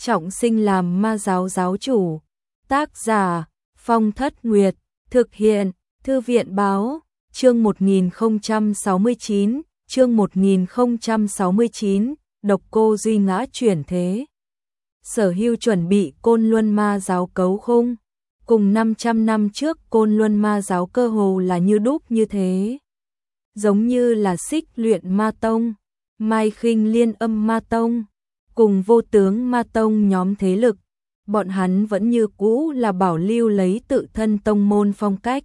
trọng sinh làm ma giáo giáo chủ. Tác giả Phong Thất Nguyệt, thực hiện Thư viện Báo, chương 1069, chương 1069, độc cô duy ngã chuyển thế. Sở Hưu chuẩn bị Côn Luân ma giáo cấu khung, cùng 500 năm trước Côn Luân ma giáo cơ hồ là như đúc như thế. Giống như là Xích Luyện ma tông, Mai Khinh Liên Âm ma tông, cùng Vô Tướng ma tông nhóm thế lực, bọn hắn vẫn như cũ là bảo lưu lấy tự thân tông môn phong cách.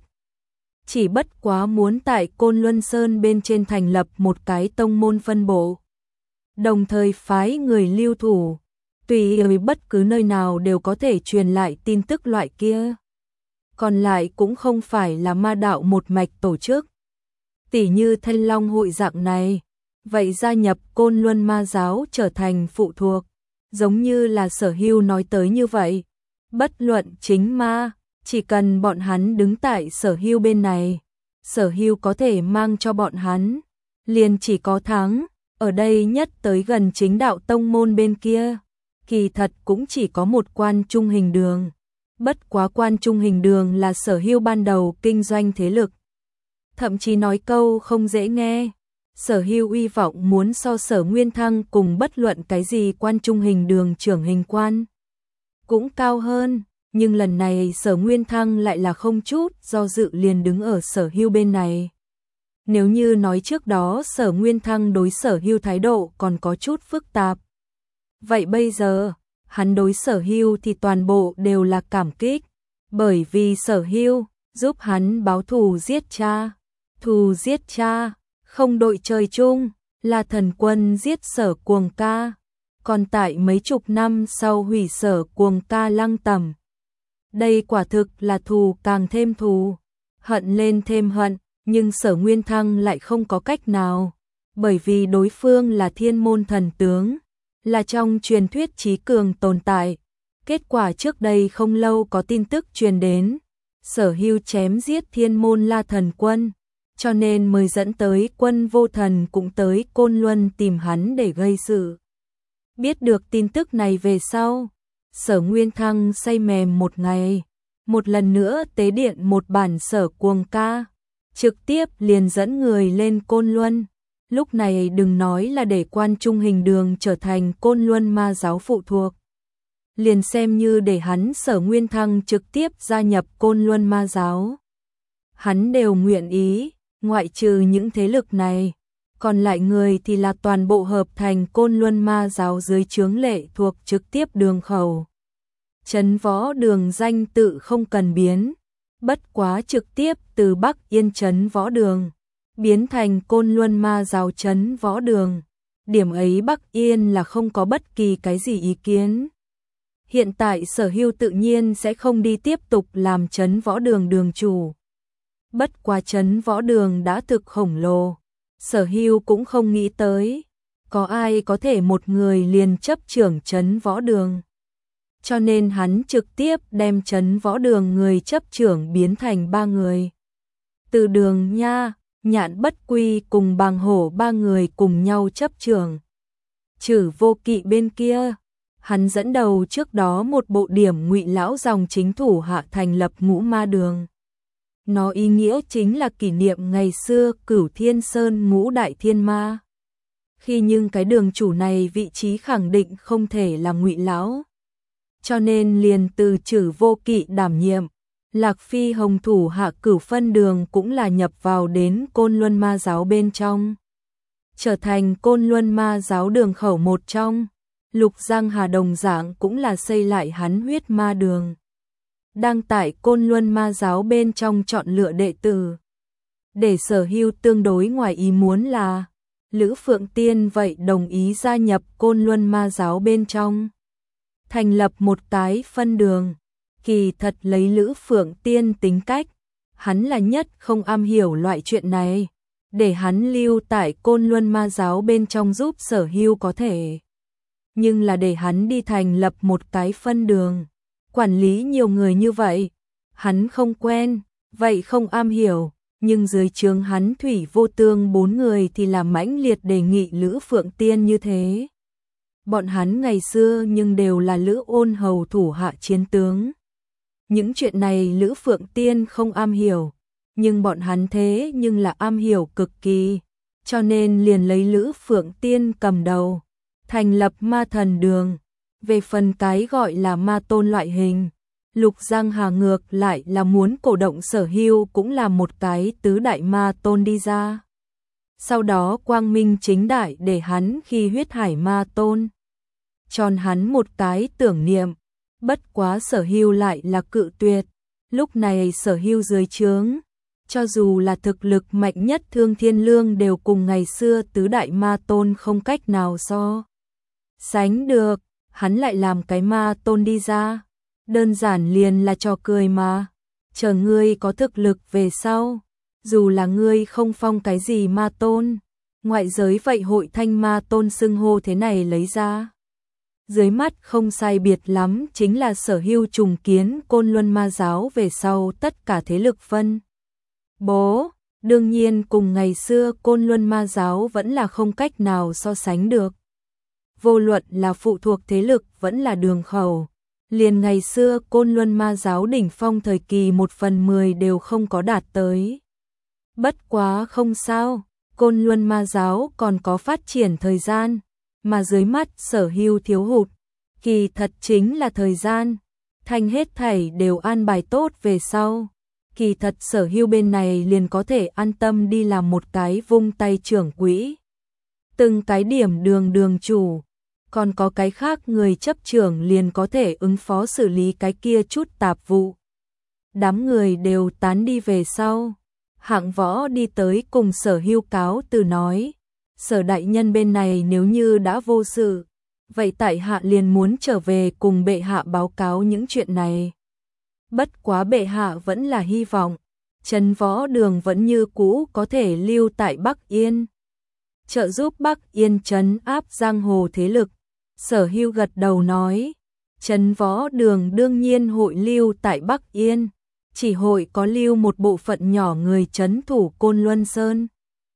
Chỉ bất quá muốn tại Côn Luân Sơn bên trên thành lập một cái tông môn phân bộ. Đồng thời phái người lưu thủ, tùy ý bất cứ nơi nào đều có thể truyền lại tin tức loại kia. Còn lại cũng không phải là ma đạo một mạch tổ chức. Tỉ như Thanh Long hội dạng này, vậy gia nhập Côn Luân ma giáo trở thành phụ thuộc, giống như là Sở Hưu nói tới như vậy. Bất luận chính ma, chỉ cần bọn hắn đứng tại Sở Hưu bên này, Sở Hưu có thể mang cho bọn hắn, liền chỉ có thắng. Ở đây nhất tới gần chính đạo tông môn bên kia, kỳ thật cũng chỉ có một Quan Trung Hình Đường. Bất quá Quan Trung Hình Đường là Sở Hưu ban đầu kinh doanh thế lực. Thậm chí nói câu không dễ nghe, Sở Hưu uy vọng muốn so Sở Nguyên Thăng cùng bất luận cái gì Quan Trung Hình Đường trưởng hình quan cũng cao hơn, nhưng lần này Sở Nguyên Thăng lại là không chút do dự liền đứng ở Sở Hưu bên này. Nếu như nói trước đó Sở Nguyên Thăng đối Sở Hưu thái độ còn có chút phức tạp, vậy bây giờ hắn đối Sở Hưu thì toàn bộ đều là cảm kích, bởi vì Sở Hưu giúp hắn báo thù giết cha. Thù giết cha, không đội trời chung, là thần quân giết Sở Cuồng Ca, còn tại mấy chục năm sau hủy Sở Cuồng Ca lăng tẩm. Đây quả thực là thù càng thêm thù, hận lên thêm hận, nhưng Sở Nguyên Thăng lại không có cách nào, bởi vì đối phương là thiên môn thần tướng, là trong truyền thuyết chí cường tồn tại. Kết quả trước đây không lâu có tin tức truyền đến, Sở Hưu chém giết thiên môn La Thần Quân, cho nên mới dẫn tới Quân Vô Thần cũng tới Côn Luân tìm hắn để gây sự. Biết được tin tức này về sau, Sở Nguyên Thăng say mềm một ngày, một lần nữa tế điện một bản Sở Cuồng Ca, trực tiếp liền dẫn người lên Côn Luân. Lúc này đừng nói là để Quan Trung Hình Đường trở thành Côn Luân ma giáo phụ thuộc, liền xem như để hắn Sở Nguyên Thăng trực tiếp gia nhập Côn Luân ma giáo, hắn đều nguyện ý. Ngoại trừ những thế lực này, còn lại người thì là toàn bộ hợp thành Côn Luân ma giáo dưới trướng lệ thuộc trực tiếp đường khẩu. Trấn Võ Đường danh tự không cần biến, bất quá trực tiếp từ Bắc Yên Trấn Võ Đường biến thành Côn Luân ma giáo Trấn Võ Đường. Điểm ấy Bắc Yên là không có bất kỳ cái gì ý kiến. Hiện tại Sở Hưu tự nhiên sẽ không đi tiếp tục làm Trấn Võ Đường đường chủ. Bất quá Trấn Võ Đường đã thực khổng lồ, Sở Hưu cũng không nghĩ tới có ai có thể một người liền chấp trưởng Trấn Võ Đường. Cho nên hắn trực tiếp đem Trấn Võ Đường người chấp trưởng biến thành 3 người. Từ Đường Nha, Nhạn Bất Quy cùng Bàng Hổ 3 người cùng nhau chấp trưởng. Trừ Vô Kỵ bên kia, hắn dẫn đầu trước đó một bộ điểm Ngụy lão dòng chính thủ hạ thành lập Ngũ Ma Đường. Nó ý nghĩa chính là kỷ niệm ngày xưa Cửu Thiên Sơn ngũ đại thiên ma. Khi nhưng cái đường chủ này vị trí khẳng định không thể là Ngụy lão, cho nên liền từ Trừ Vô Kỵ đảm nhiệm. Lạc Phi Hồng thủ hạ Cửu Phân Đường cũng là nhập vào đến Côn Luân ma giáo bên trong, trở thành Côn Luân ma giáo đường khẩu một trong. Lục Giang Hà đồng dạng cũng là xây lại hắn Huyết Ma Đường, đang tại Côn Luân ma giáo bên trong chọn lựa đệ tử. Để Sở Hưu tương đối ngoài ý muốn là Lữ Phượng Tiên vậy đồng ý gia nhập Côn Luân ma giáo bên trong, thành lập một cái phân đường. Kỳ thật lấy Lữ Phượng Tiên tính cách, hắn là nhất không am hiểu loại chuyện này, để hắn lưu tại Côn Luân ma giáo bên trong giúp Sở Hưu có thể. Nhưng là để hắn đi thành lập một cái phân đường, quản lý nhiều người như vậy, hắn không quen, vậy không am hiểu, nhưng dưới trướng hắn Thủy Vô Tương 4 người thì là mãnh liệt đề nghị Lữ Phượng Tiên như thế. Bọn hắn ngày xưa nhưng đều là Lữ Ôn Hầu thủ hạ chiến tướng. Những chuyện này Lữ Phượng Tiên không am hiểu, nhưng bọn hắn thế nhưng là am hiểu cực kỳ, cho nên liền lấy Lữ Phượng Tiên cầm đầu, thành lập Ma Thần Đường. Về phần cái gọi là ma tôn loại hình, Lục Giang Hà ngược lại là muốn cổ động Sở Hưu cũng là một cái tứ đại ma tôn đi ra. Sau đó quang minh chính đại để hắn khi huyết hải ma tôn. Tròn hắn một cái tưởng niệm, bất quá Sở Hưu lại là cự tuyệt. Lúc này Sở Hưu dưới trướng, cho dù là thực lực mạnh nhất Thương Thiên Lương đều cùng ngày xưa tứ đại ma tôn không cách nào so sánh được, hắn lại làm cái ma tôn đi ra. Đơn giản liền là trò cười mà, chờ ngươi có thực lực về sau, dù là ngươi không phong cái gì ma tôn, ngoại giới vậy hội thanh ma tôn xưng hô thế này lấy ra. Dưới mắt không sai biệt lắm chính là Sở Hưu trùng kiến Côn Luân Ma Giáo về sau tất cả thế lực phân bố, đương nhiên cùng ngày xưa Côn Luân Ma Giáo vẫn là không cách nào so sánh được. Vô luận là phụ thuộc thế lực vẫn là đường khẩu, liền ngày xưa Côn Luân Ma Giáo đỉnh phong thời kỳ 1/10 đều không có đạt tới. Bất quá không sao, Côn Luân Ma Giáo còn có phát triển thời gian, mà dưới mắt Sở Hưu thiếu hụt, kỳ thật chính là thời gian. Thành hết thảy đều an bài tốt về sau, kỳ thật Sở Hưu bên này liền có thể an tâm đi làm một cái vung tay trưởng quỹ. Từng cái điểm đường chủ, còn có cái khác người chấp trưởng liền có thể ứng phó xử lý cái kia chút tạp vụ. Đám người đều tán đi về sau, Hạng Võ đi tới cùng Sở Hưu cáo từ nói, Sở đại nhân bên này nếu như đã vô sự, vậy tại hạ liền muốn trở về cùng bệ hạ báo cáo những chuyện này. Bất quá bệ hạ vẫn là hy vọng, Trấn Võ Đường vẫn như cũ có thể lưu tại Bắc Yên, trợ giúp Bắc Yên trấn áp giang hồ thế lực. Sở Hưu gật đầu nói, Trấn Võ Đường đương nhiên hội lưu tại Bắc Yên, chỉ hội có lưu một bộ phận nhỏ người trấn thủ Côn Luân Sơn.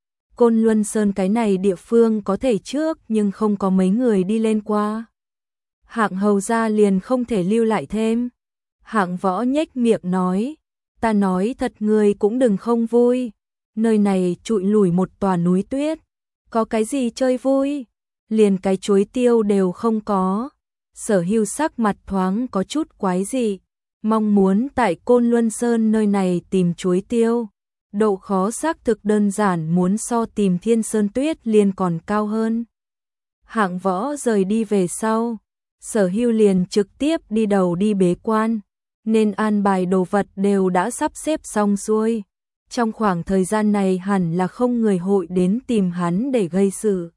Côn Luân Sơn cái này địa phương có thể trước nhưng không có mấy người đi lên qua. Hạng hầu gia liền không thể lưu lại thêm. Hạng Võ nhếch miệng nói, ta nói thật người cũng đừng không vui, nơi này trụi lủi một tòa núi tuyết, có cái gì chơi vui, liền cái chuối tiêu đều không có. Sở Hưu sắc mặt thoáng có chút quái dị, mong muốn tại Côn Luân Sơn nơi này tìm chuối tiêu, độ khó xác thực đơn giản muốn so tìm Thiên Sơn Tuyết liền còn cao hơn. Hạng Võ rời đi về sau, Sở Hưu liền trực tiếp đi đầu đi bế quan, nên an bài đồ vật đều đã sắp xếp xong xuôi. Trong khoảng thời gian này hẳn là không người hội đến tìm hắn để gây sự.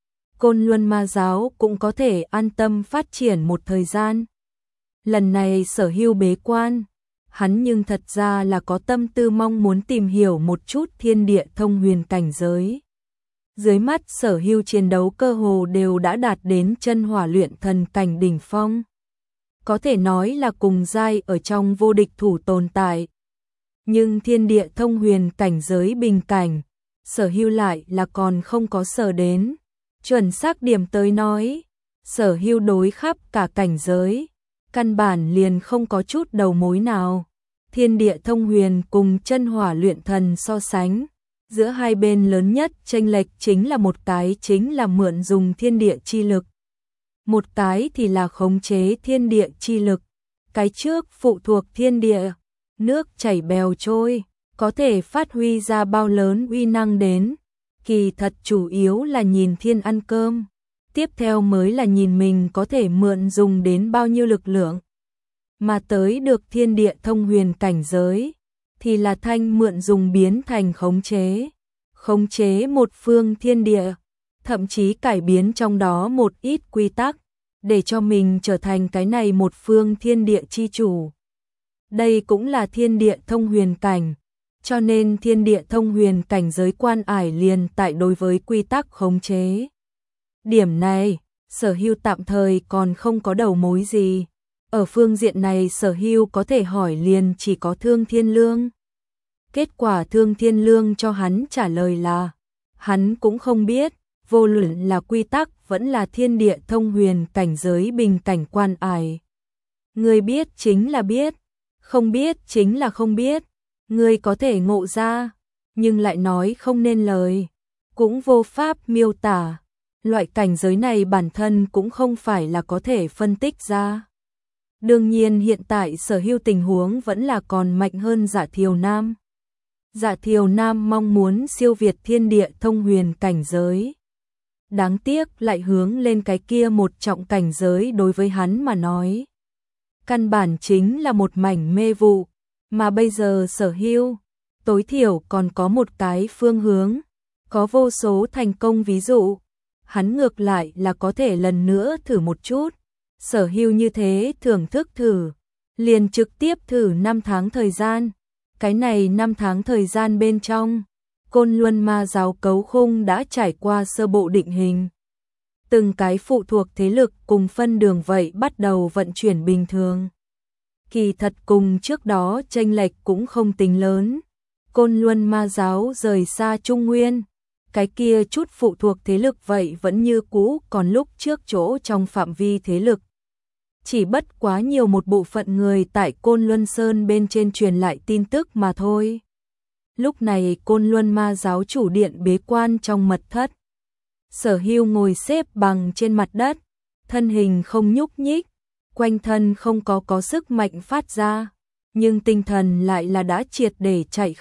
Côn Luân Ma Giáo cũng có thể an tâm phát triển một thời gian. Lần này Sở Hưu bế quan, hắn nhưng thật ra là có tâm tư mong muốn tìm hiểu một chút thiên địa thông huyền cảnh giới. Dưới mắt Sở Hưu chiến đấu cơ hồ đều đã đạt đến chân hỏa luyện thần cảnh đỉnh phong. Có thể nói là cùng giai ở trong vô địch thủ tồn tại. Nhưng thiên địa thông huyền cảnh giới bình cảnh, Sở Hưu lại là còn không có sở đến. Chuẩn xác điểm tới nói, Sở Hưu đối khắp cả cảnh giới, căn bản liền không có chút đầu mối nào. Thiên địa thông huyền cùng chân hỏa luyện thần so sánh, giữa hai bên lớn nhất chênh lệch chính là một cái chính là mượn dùng thiên địa chi lực, một cái thì là khống chế thiên địa chi lực. Cái trước phụ thuộc thiên địa, nước chảy bèo trôi, có thể phát huy ra bao lớn uy năng đến. Kỳ thật chủ yếu là nhìn thiên ăn cơm, tiếp theo mới là nhìn mình có thể mượn dùng đến bao nhiêu lực lượng. Mà tới được thiên địa thông huyền cảnh giới, thì là thanh mượn dùng biến thành khống chế một phương thiên địa, thậm chí cải biến trong đó một ít quy tắc, để cho mình trở thành cái này một phương thiên địa chi chủ. Đây cũng là thiên địa thông huyền cảnh, cho nên thiên địa thông huyền cảnh giới quan ải liền tại đối với quy tắc khống chế. Điểm này, Sở Hưu tạm thời còn không có đầu mối gì. Ở phương diện này Sở Hưu có thể hỏi liền chỉ có Thương Thiên Lương. Kết quả Thương Thiên Lương cho hắn trả lời là, hắn cũng không biết, vô luận là quy tắc vẫn là thiên địa thông huyền cảnh giới bình cảnh quan ải. Ngươi biết chính là biết, không biết chính là không biết, ngươi có thể ngộ ra, nhưng lại nói không nên lời, cũng vô pháp miêu tả. Loại cảnh giới này bản thân cũng không phải là có thể phân tích ra. Đương nhiên hiện tại Sở Hưu tình huống vẫn là còn mạnh hơn Dạ Thiều Nam. Dạ Thiều Nam mong muốn siêu việt thiên địa thông huyền cảnh giới. Đáng tiếc lại hướng lên cái kia một trọng cảnh giới đối với hắn mà nói. Căn bản chính là một mảnh mê vụ, mà bây giờ Sở Hưu, tối thiểu còn có một cái phương hướng, có vô số thành công ví dụ. Hắn ngược lại là có thể lần nữa thử một chút. Sở Hưu như thế thưởng thức thử, liền trực tiếp thử 5 tháng thời gian. Cái này 5 tháng thời gian bên trong, Côn Luân Ma giáo cấu khung đã trải qua sơ bộ định hình. Từng cái phụ thuộc thế lực cùng phân đường vậy bắt đầu vận chuyển bình thường. Kỳ thật cùng trước đó chênh lệch cũng không tính lớn. Côn Luân Ma giáo rời xa Trung Nguyên, cái kia chút phụ thuộc thế lực vậy vẫn như cũ còn lúc trước chỗ trong phạm vi thế lực. Chỉ bất quá nhiều một bộ phận người tại Côn Luân Sơn bên trên truyền lại tin tức mà thôi. Lúc này Côn Luân Ma giáo chủ điện bế quan trong mật thất. Sở Hưu ngồi xếp bằng trên mặt đất, thân hình không nhúc nhích, quanh thân không có sức mạnh phát ra, nhưng tinh thần lại là đã triệt để chạy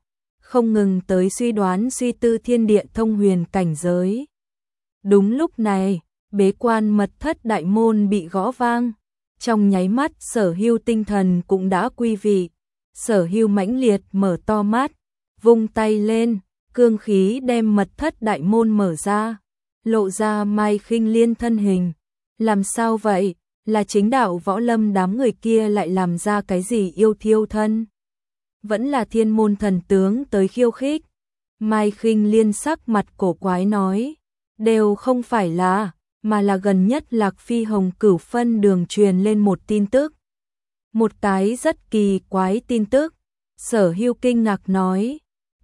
không ngừng tới suy đoán suy tư thiên địa thông huyền cảnh giới. Đúng lúc này, bế quan mật thất đại môn bị gõ vang, trong nháy mắt Sở Hưu tinh thần cũng đã quy vị. Sở Hưu mãnh liệt mở to mắt, vung tay lên, cương khí đem mật thất đại môn mở ra, lộ ra Mai Khinh Liên thân hình. Làm sao vậy? Là chính đạo võ lâm đám người kia lại làm ra cái gì yêu thiêu thân? Vẫn là thiên môn thần tướng tới khiêu khích? Mai Khinh Liên sắc mặt cổ quái nói, đều không phải là, mà là gần nhất Lạc Phi Hồng Cửu phân đường truyền lên một tin tức. Một cái rất kỳ quái tin tức. Sở Hưu kinh ngạc nói,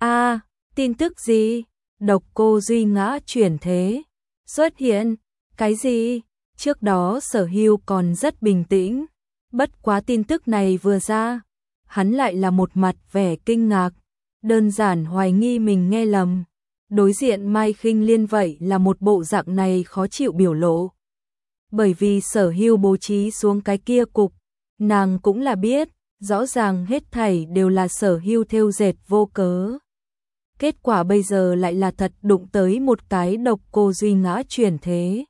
tin tức gì? Độc Cô Duy ngã chuyển thế xuất hiện. Cái gì? Trước đó Sở Hưu còn rất bình tĩnh, bất quá tin tức này vừa ra, hắn lại là một mặt vẻ kinh ngạc, đơn giản hoài nghi mình nghe lầm. Đối diện Mai Khinh Liên vậy là một bộ dạng này khó chịu biểu lộ. Bởi vì Sở Hưu bố trí xuống cái kia cục, nàng cũng là biết, rõ ràng hết thảy đều là Sở Hưu thêu dệt vô cớ. Kết quả bây giờ lại là thật đụng tới một cái Độc Cô Duy ngã chuyển thế.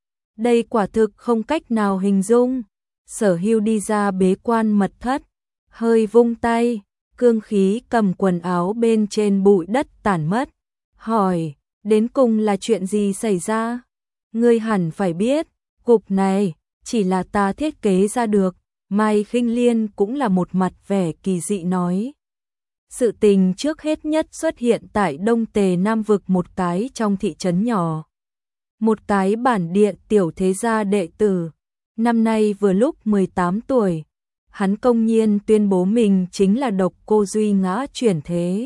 Đây quả thực không cách nào hình dung. Sở Hưu đi ra bế quan mật thất, hơi vung tay, cương khí cầm quần áo bên trên bụi đất tản mất. Hỏi, đến cùng là chuyện gì xảy ra? Ngươi hẳn phải biết, cục này chỉ là ta thiết kế ra được. Mai Khinh Liên cũng là một mặt vẻ kỳ dị nói. Sự tình trước hết nhất xuất hiện tại Đông Tề Nam vực một cái trong thị trấn nhỏ. Một cái bản địa tiểu thế gia đệ tử, năm nay vừa lúc 18 tuổi, hắn công nhiên tuyên bố mình chính là Độc Cô Duy ngã chuyển thế.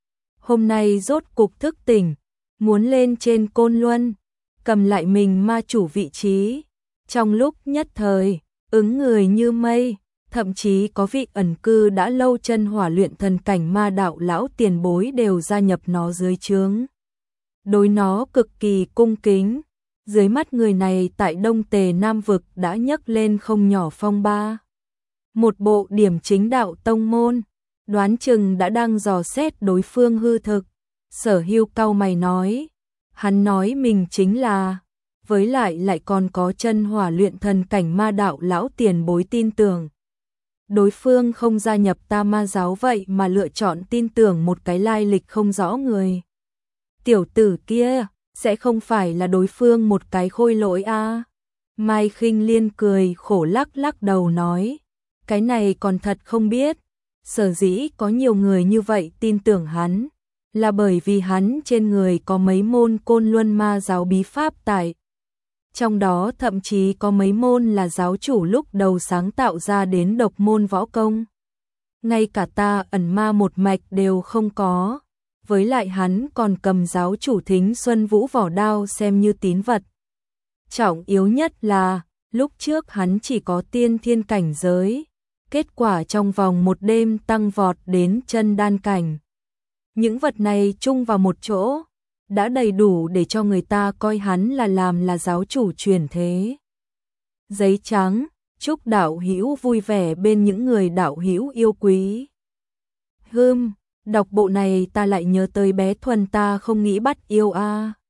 Hôm nay rốt cục thức tỉnh, muốn lên trên Côn Luân, cầm lại mình ma chủ vị trí. Trong lúc nhất thời, ứng người như mây, thậm chí có vị ẩn cư đã lâu chân hỏa luyện thần cảnh ma đạo lão tiền bối đều gia nhập nó dưới trướng. Đối nó cực kỳ cung kính, dưới mắt người này tại Đông Tề Nam vực đã nhấc lên không nhỏ phong ba. Một bộ điểm chính đạo tông môn, đoán chừng đã đang dò xét đối phương hư thực. Sở Hưu cau mày nói, hắn nói mình chính là, với lại còn có chân hỏa luyện thần cảnh ma đạo lão tiền bối tin tưởng. Đối phương không gia nhập ta ma giáo vậy mà lựa chọn tin tưởng một cái lai lịch không rõ người. Tiểu tử kia, sẽ không phải là đối phương một cái khôi lỗi a? Mai Khinh Liên cười khổ lắc lắc đầu nói, cái này còn thật không biết. Sở dĩ có nhiều người như vậy tin tưởng hắn, là bởi vì hắn trên người có mấy môn Côn Luân Ma giáo bí pháp tại. Trong đó thậm chí có mấy môn là giáo chủ lúc đầu sáng tạo ra đến độc môn võ công. Ngay cả ta ẩn ma một mạch đều không có. với lại hắn còn cầm giáo chủ Thính Xuân Vũ vỏ đao xem như tín vật. Trọng yếu nhất là, lúc trước hắn chỉ có tiên thiên cảnh giới, kết quả trong vòng một đêm tăng vọt đến chân đan cảnh. Những vật này chung vào một chỗ, đã đầy đủ để cho người ta coi hắn là giáo chủ truyền thế. Giấy trắng, chúc đạo hữu vui vẻ bên những người đạo hữu yêu quý. Đọc bộ này ta lại nhớ tới bé Thuần ta không nghĩ bắt yêu a.